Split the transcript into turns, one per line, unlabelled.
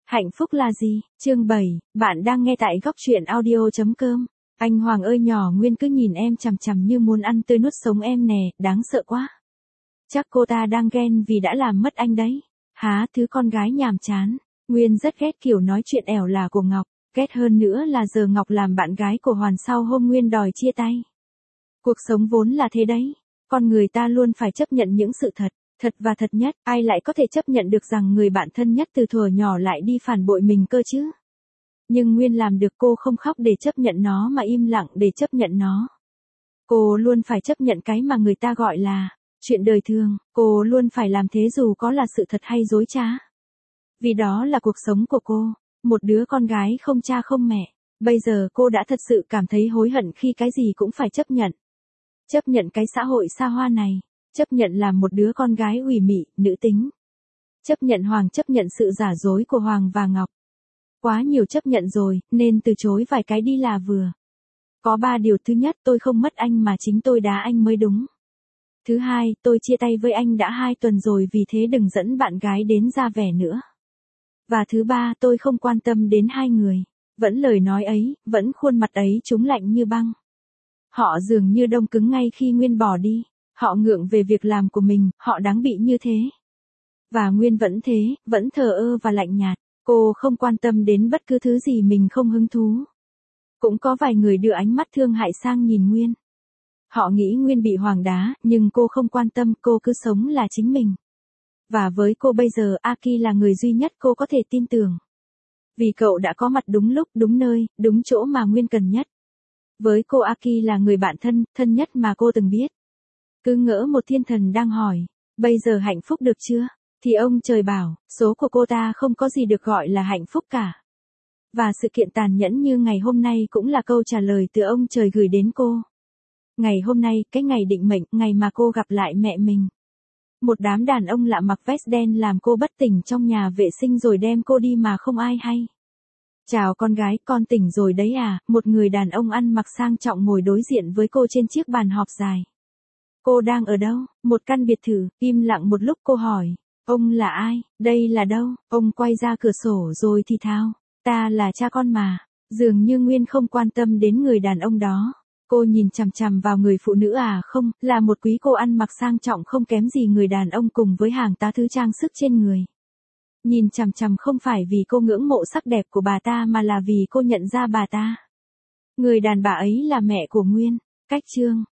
Hạnh phúc là gì? Chương 7, bạn đang nghe tại góc truyện audio.com. Anh Hoàng ơi, nhỏ Nguyên cứ nhìn em chằm chằm như muốn ăn tươi nuốt sống em nè, đáng sợ quá. Chắc cô ta đang ghen vì đã làm mất anh đấy. Há, thứ con gái nhàm chán. Nguyên rất ghét kiểu nói chuyện ẻo lả của Ngọc, ghét hơn nữa là giờ Ngọc làm bạn gái của Hoàn sau hôm Nguyên đòi chia tay. Cuộc sống vốn là thế đấy, con người ta luôn phải chấp nhận những sự thật. Thật và thật nhất, ai lại có thể chấp nhận được rằng người bạn thân nhất từ thuở nhỏ lại đi phản bội mình cơ chứ? Nhưng Nguyên làm được, cô không khóc để chấp nhận nó mà im lặng để chấp nhận nó. Cô luôn phải chấp nhận cái mà người ta gọi là chuyện đời thường, cô luôn phải làm thế dù có là sự thật hay dối trá. Vì đó là cuộc sống của cô, một đứa con gái không cha không mẹ. Bây giờ cô đã thật sự cảm thấy hối hận khi cái gì cũng phải chấp nhận. Chấp nhận cái xã hội xa hoa này. Chấp nhận làm một đứa con gái ủy mị, nữ tính. Chấp nhận Hoàng, chấp nhận sự giả dối của Hoàng và Ngọc. Quá nhiều chấp nhận rồi, nên từ chối vài cái đi là vừa. Có 3 điều. Thứ nhất, tôi không mất anh mà chính tôi đá anh mới đúng. Thứ hai, tôi chia tay với anh đã 2 tuần rồi, vì thế đừng dẫn bạn gái đến ra vẻ nữa. Và thứ ba, tôi không quan tâm đến hai người. Vẫn lời nói ấy, vẫn khuôn mặt ấy, chúng lạnh như băng. Họ dường như đông cứng ngay khi Nguyên bỏ đi. Họ ngượng về việc làm của mình, họ đáng bị như thế. Và Nguyên vẫn thế, vẫn thờ ơ và lạnh nhạt. Cô không quan tâm đến bất cứ thứ gì mình không hứng thú. Cũng có vài người đưa ánh mắt thương hại sang nhìn Nguyên. Họ nghĩ Nguyên bị Hoàng đá, nhưng cô không quan tâm, cô cứ sống là chính mình. Và với cô bây giờ, Aki là người duy nhất cô có thể tin tưởng. Vì cậu đã có mặt đúng lúc, đúng nơi, đúng chỗ mà Nguyên cần nhất. Với cô, Aki là người bạn thân nhất mà cô từng biết. Cứ ngỡ một thiên thần đang hỏi, bây giờ hạnh phúc được chưa? Thì ông trời bảo, số của cô ta không có gì được gọi là hạnh phúc cả. Và sự kiện tàn nhẫn như ngày hôm nay cũng là câu trả lời từ ông trời gửi đến cô. Ngày hôm nay, cái ngày định mệnh, ngày mà cô gặp lại mẹ mình. Một đám đàn ông lạ mặc vest đen làm cô bất tỉnh trong nhà vệ sinh rồi đem cô đi mà không ai hay. Chào con gái, con tỉnh rồi đấy à? Một người đàn ông ăn mặc sang trọng ngồi đối diện với cô trên chiếc bàn họp dài. Cô đang ở đâu? Một căn biệt thự. Im lặng một lúc cô hỏi, ông là ai? Đây là đâu? Ông quay ra cửa sổ rồi thì thào, ta là cha con mà. Dường như Nguyên không quan tâm đến người đàn ông đó. Cô nhìn chằm chằm vào người phụ nữ không, là một quý cô ăn mặc sang trọng không kém gì người đàn ông cùng với hàng tá thứ trang sức trên người. Nhìn chằm chằm không phải vì cô ngưỡng mộ sắc đẹp của bà ta mà là vì cô nhận ra bà ta. Người đàn bà ấy là mẹ của Nguyên. Cách chương